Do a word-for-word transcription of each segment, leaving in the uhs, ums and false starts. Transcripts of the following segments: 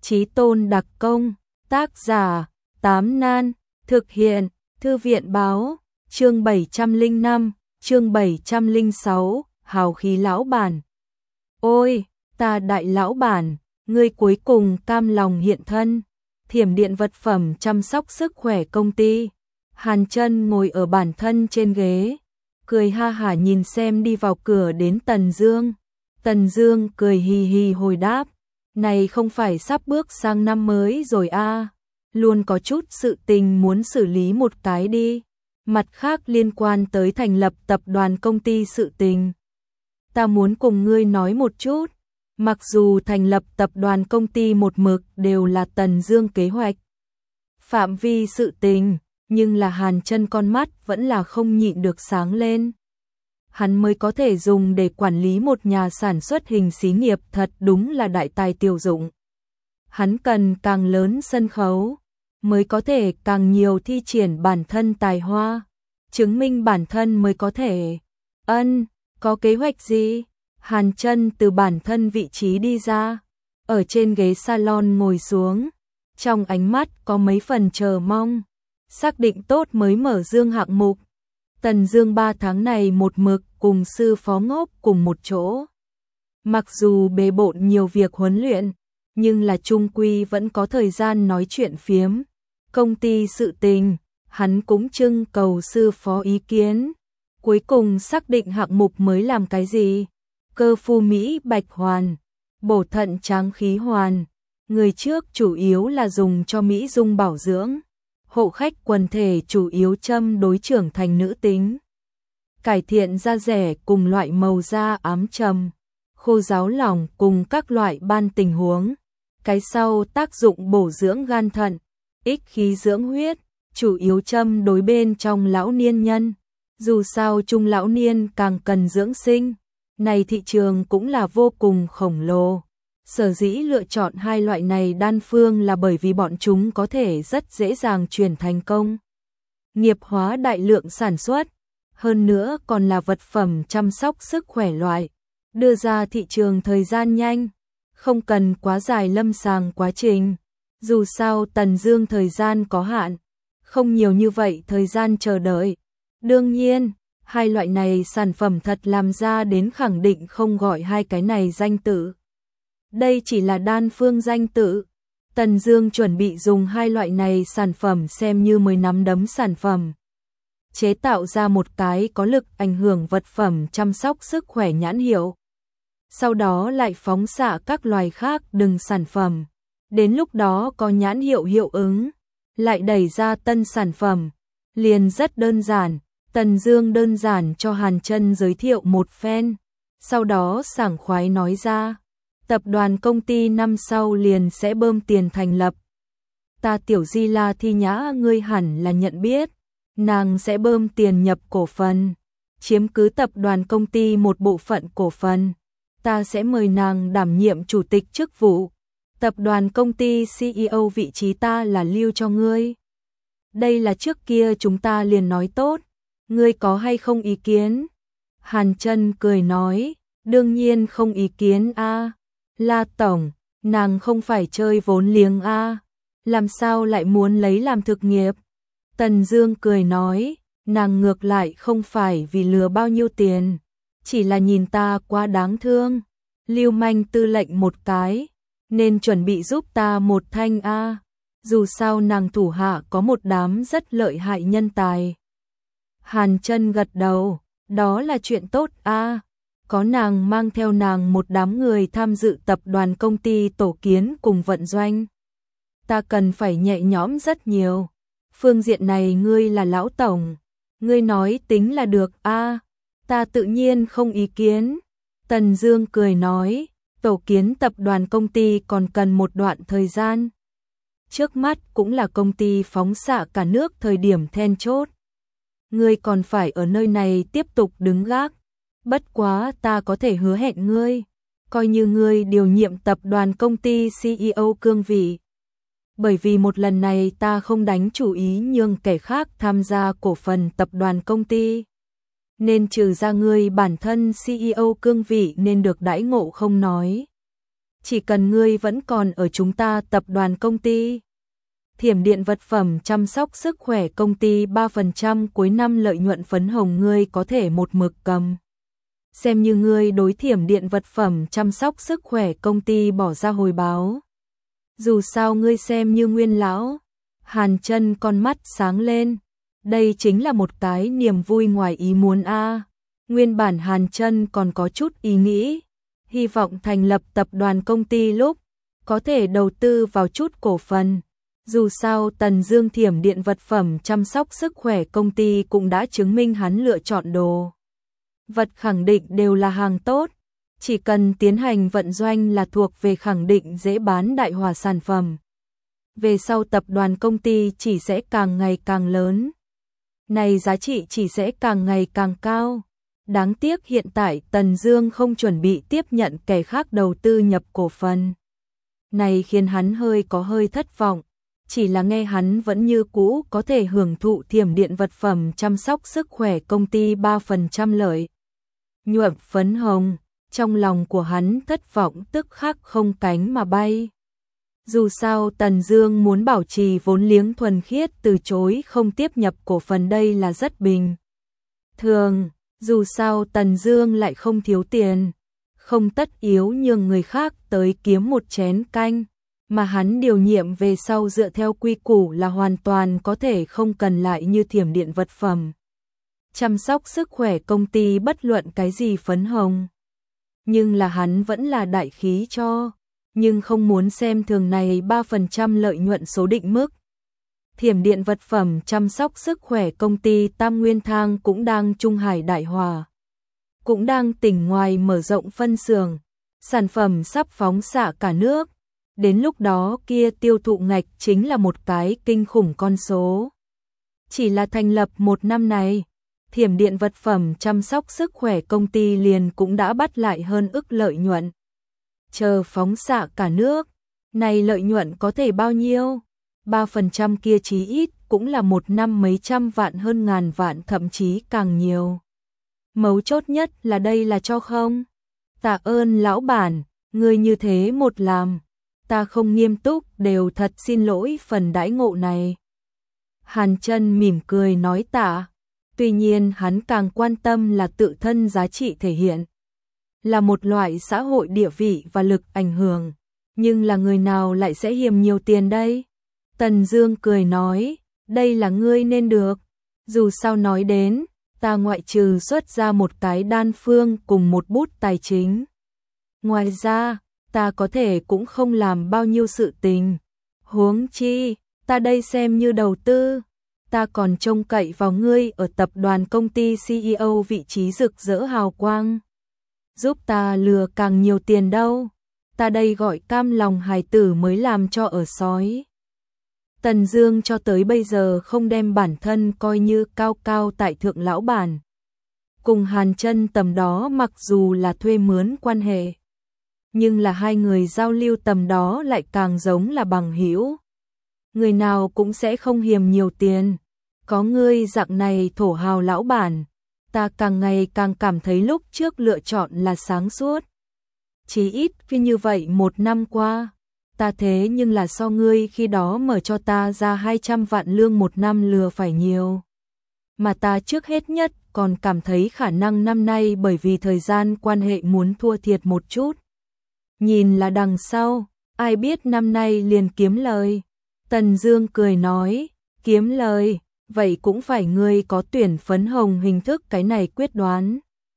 Chí tôn đặc công, tác giả, Tám Nan, thực hiện, Thư viện báo, chương bảy trăm lẻ năm, chương bảy trăm lẻ sáu, hào khí lão bản. Ôi, ta đại lão bản, ngươi cuối cùng cam lòng hiện thân. Thiểm điện vật phẩm chăm sóc sức khỏe công ty. Hàn Chân ngồi ở bản thân trên ghế, cười ha hả nhìn xem đi vào cửa đến Tần Dương. Tần Dương cười hì hì hồi đáp, này không phải sắp bước sang năm mới rồi a, à? Luôn có chút sự tình muốn xử lý một cái đi. Mặt khác liên quan tới thành lập tập đoàn công ty sự tình. Ta muốn cùng ngươi nói một chút. Mặc dù thành lập tập đoàn công ty một mực đều là Tần Dương kế hoạch, phạm vi sự tình, nhưng là Hàn Chân con mắt vẫn là không nhịn được sáng lên. Hắn mới có thể dùng để quản lý một nhà sản xuất hình xí nghiệp thật đúng là đại tài tiểu dụng. Hắn cần càng lớn sân khấu, mới có thể càng nhiều thi triển bản thân tài hoa, chứng minh bản thân mới có thể. Ân, có kế hoạch gì? Hàn Chân từ bản thân vị trí đi ra, ở trên ghế salon ngồi xuống, trong ánh mắt có mấy phần chờ mong, xác định tốt mới mở Dương hạng mục. Tần Dương ba tháng này một mực cùng sư phó Ngốc cùng một chỗ. Mặc dù bề bộn nhiều việc huấn luyện, nhưng là chung quy vẫn có thời gian nói chuyện phiếm. Công ty sự tình, hắn cũng trưng cầu sư phó ý kiến. Cuối cùng xác định hạng mục mới làm cái gì? Cơ phu Mỹ Bạch Hoàn, bổ thận tráng khí hoàn. Người trước chủ yếu là dùng cho mỹ dung bảo dưỡng. Hộ khách quần thể chủ yếu châm đối trưởng thành nữ tính. Cải thiện da rẻ cùng loại màu da ám trầm, khô ráo lỏng cùng các loại ban tình huống. Cái sau tác dụng bổ dưỡng gan thận, ích khí dưỡng huyết, chủ yếu châm đối bên trong lão niên nhân. Dù sao trung lão niên càng cần dưỡng sinh, này thị trường cũng là vô cùng khổng lồ. Sở dĩ lựa chọn hai loại này đan phương là bởi vì bọn chúng có thể rất dễ dàng chuyển thành công nghiệp hóa đại lượng sản xuất, hơn nữa còn là vật phẩm chăm sóc sức khỏe loại, đưa ra thị trường thời gian nhanh, không cần quá dài lâm sàng quá trình. Dù sao Tần Dương thời gian có hạn, không nhiều như vậy thời gian chờ đợi. Đương nhiên, hai loại này sản phẩm thật làm ra đến khẳng định không gọi hai cái này danh tự. Đây chỉ là đan phương danh tự. Tần Dương chuẩn bị dùng hai loại này sản phẩm xem như mới nắm đấm sản phẩm, chế tạo ra một cái có lực ảnh hưởng vật phẩm chăm sóc sức khỏe nhãn hiệu. Sau đó lại phóng xạ các loài khác đừng sản phẩm. Đến lúc đó có nhãn hiệu hiệu ứng, lại đẩy ra tân sản phẩm. Liền rất đơn giản. Tần Dương đơn giản cho Hàn Chân giới thiệu một phen, sau đó sảng khoái nói ra, tập đoàn công ty năm sau liền sẽ bơm tiền thành lập. Ta tiểu Di La Thi Nhã ngươi hẳn là nhận biết, nàng sẽ bơm tiền nhập cổ phần, chiếm cứ tập đoàn công ty một bộ phận cổ phần. Ta sẽ mời nàng đảm nhiệm chủ tịch chức vụ. Tập đoàn công ty xê e ô vị trí ta là lưu cho ngươi. Đây là trước kia chúng ta liền nói tốt. Ngươi có hay không ý kiến? Hàn Chân cười nói, đương nhiên không ý kiến a. À. La tổng, nàng không phải chơi vốn liếng a, à. Làm sao lại muốn lấy làm thực nghiệp? Tần Dương cười nói, nàng ngược lại không phải vì lừa bao nhiêu tiền, chỉ là nhìn ta quá đáng thương, lưu manh tư lệnh một cái, nên chuẩn bị giúp ta một thanh a. À. Dù sao nàng thủ hạ có một đám rất lợi hại nhân tài. Hàn Chân gật đầu, đó là chuyện tốt a, à. Có nàng mang theo nàng một đám người tham dự tập đoàn công ty tổ kiến cùng vận doanh. Ta cần phải nhẹ nhõm rất nhiều. Phương diện này ngươi là lão tổng, ngươi nói tính là được a, à. Ta tự nhiên không ý kiến. Tần Dương cười nói, tổ kiến tập đoàn công ty còn cần một đoạn thời gian. Trước mắt cũng là công ty phóng xạ cả nước thời điểm then chốt. Ngươi còn phải ở nơi này tiếp tục đứng gác. Bất quá ta có thể hứa hẹn ngươi, coi như ngươi điều nhiệm tập đoàn công ty xê e ô cương vị. Bởi vì một lần này ta không đánh chủ ý nhường kẻ khác tham gia cổ phần tập đoàn công ty, nên trừ ra ngươi bản thân xê e ô cương vị nên được đãi ngộ không nói. chỉ cần ngươi vẫn còn ở chúng ta tập đoàn công ty. Thiểm điện vật phẩm chăm sóc sức khỏe công ty ba phần trăm cuối năm lợi nhuận phấn hồng ngươi có thể một mực cầm. Xem như ngươi đối thiểm điện vật phẩm chăm sóc sức khỏe công ty bỏ ra hồi báo. Dù sao ngươi xem như nguyên lão. Hàn Chân con mắt sáng lên. Đây chính là một cái niềm vui ngoài ý muốn a. Nguyên bản Hàn Chân còn có chút ý nghĩ, hy vọng thành lập tập đoàn công ty lúc có thể đầu tư vào chút cổ phần. Dù sao Tần Dương thiểm điện vật phẩm chăm sóc sức khỏe công ty cũng đã chứng minh hắn lựa chọn đồ vật khẳng định đều là hàng tốt, chỉ cần tiến hành vận doanh là thuộc về khẳng định dễ bán đại hòa sản phẩm. Về sau tập đoàn công ty chỉ sẽ càng ngày càng lớn, này giá trị chỉ sẽ càng ngày càng cao. Đáng tiếc hiện tại Tần Dương không chuẩn bị tiếp nhận kẻ khác đầu tư nhập cổ phần. Này khiến hắn hơi có hơi thất vọng, chỉ là nghe hắn vẫn như cũ có thể hưởng thụ thiểm điện vật phẩm chăm sóc sức khỏe công ty ba phần trăm lợi nhuận phấn hồng, trong lòng của hắn thất vọng tức khắc không cánh mà bay. Dù sao Tần Dương muốn bảo trì vốn liếng thuần khiết từ chối không tiếp nhập cổ phần đây là rất bình thường, dù sao Tần Dương lại không thiếu tiền, không tất yếu nhường người khác tới kiếm một chén canh, mà hắn điều nhiệm về sau dựa theo quy củ là hoàn toàn có thể không cần lại như thiểm điện vật phẩm chăm sóc sức khỏe công ty bất luận cái gì phấn hồng. Nhưng là hắn vẫn là đại khí cho, nhưng không muốn xem thường này ba phần trăm lợi nhuận số định mức. Thiểm điện vật phẩm chăm sóc sức khỏe công ty Tam Nguyên Thang cũng đang Trung Hải đại hòa, cũng đang tỉnh ngoài mở rộng phân xưởng, sản phẩm sắp phóng xạ cả nước. Đến lúc đó kia tiêu thụ ngạch chính là một cái kinh khủng con số. Chỉ là thành lập một năm này, thiểm điện vật phẩm chăm sóc sức khỏe công ty liền cũng đã bắt lại hơn ức lợi nhuận. Chờ phóng xạ cả nước, này lợi nhuận có thể bao nhiêu? ba phần trăm kia chí ít cũng là một năm mấy trăm vạn hơn ngàn vạn thậm chí càng nhiều. Mấu chốt nhất là đây là cho không? Tạ ơn lão bản, ngươi như thế một làm, ta không nghiêm túc đều thật xin lỗi phần đãi ngộ này. Hàn Chân mỉm cười nói tạ, tuy nhiên hắn càng quan tâm là tự thân giá trị thể hiện, là một loại xã hội địa vị và lực ảnh hưởng, nhưng là người nào lại sẽ hiềm nhiều tiền đây? Tần Dương cười nói, đây là ngươi nên được, dù sao nói đến, ta ngoại trừ xuất ra một cái đan phương cùng một bút tài chính. Ngoài ra, ta có thể cũng không làm bao nhiêu sự tình. Huống chi, ta đây xem như đầu tư, ta còn trông cậy vào ngươi ở tập đoàn công ty xê e ô vị trí rực rỡ hào quang. Giúp ta lừa càng nhiều tiền đâu, ta đây gọi cam lòng hài tử mới làm cho ở sói. Tần Dương cho tới bây giờ không đem bản thân coi như cao cao tại thượng lão bản. Cùng Hàn Chân tầm đó mặc dù là thuê mướn quan hệ, nhưng là hai người giao lưu tầm đó lại càng giống là bằng hữu. Người nào cũng sẽ không hiềm nhiều tiền. Có ngươi dạng này thổ hào lão bản, ta càng ngày càng cảm thấy lúc trước lựa chọn là sáng suốt. Chỉ ít khi như vậy một năm qua, ta thế nhưng là so ngươi khi đó mở cho ta ra hai trăm vạn lương một năm lừa phải nhiều. Mà ta trước hết nhất còn cảm thấy khả năng năm nay bởi vì thời gian quan hệ muốn thua thiệt một chút. Nhìn là đằng sau, ai biết năm nay liền kiếm lời. Tần Dương cười nói, kiếm lời, vậy cũng phải ngươi có tuyển phấn hồng hình thức cái này quyết đoán.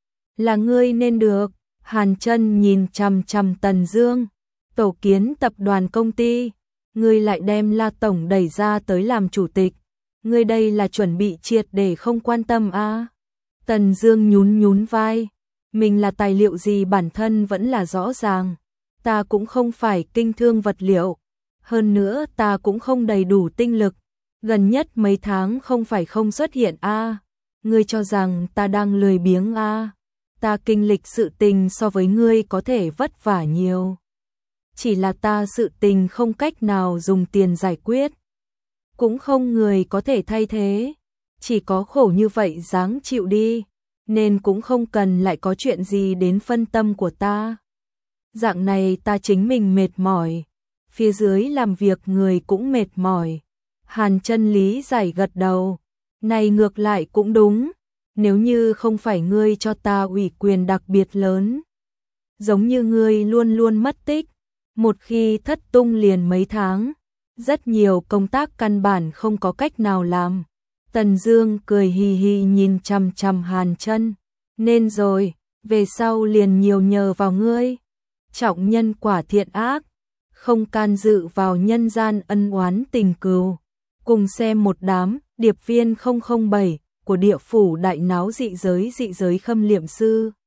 Là ngươi nên được. Hàn Chân nhìn chằm chằm Tần Dương, tổ kiến tập đoàn công ty, ngươi lại đem La tổng đẩy ra tới làm chủ tịch, ngươi đây là chuẩn bị triệt để không quan tâm a? À? Tần Dương nhún nhún vai, mình là tài liệu gì bản thân vẫn là rõ ràng, ta cũng không phải kinh thương vật liệu, hơn nữa ta cũng không đầy đủ tinh lực, gần nhất mấy tháng không phải không xuất hiện a, à? Ngươi cho rằng ta đang lười biếng a? À? Ta kinh lịch sự tình so với ngươi có thể vất vả nhiều. Chỉ là ta sự tình không cách nào dùng tiền giải quyết. Cũng không người có thể thay thế. Chỉ có khổ như vậy dáng chịu đi. Nên cũng không cần lại có chuyện gì đến phân tâm của ta. Dạng này ta chính mình mệt mỏi, phía dưới làm việc người cũng mệt mỏi. Hàn Chân lý giải gật đầu, này ngược lại cũng đúng, nếu như không phải ngươi cho ta ủy quyền đặc biệt lớn. Giống như ngươi luôn luôn mất tích, một khi thất tung liền mấy tháng, rất nhiều công tác căn bản không có cách nào làm. Tần Dương cười hì hì nhìn chằm chằm Hàn Chân, nên rồi, về sau liền nhiều nhờ vào ngươi. Trọng nhân quả thiện ác, không can dự vào nhân gian ân oán tình cừu. Cùng xem một đám điệp viên không không bảy của địa phủ đại náo dị giới dị giới khâm liệm sư.